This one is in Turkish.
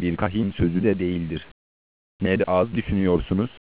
bir kahin sözü de değildir. Ne de az düşünüyorsunuz.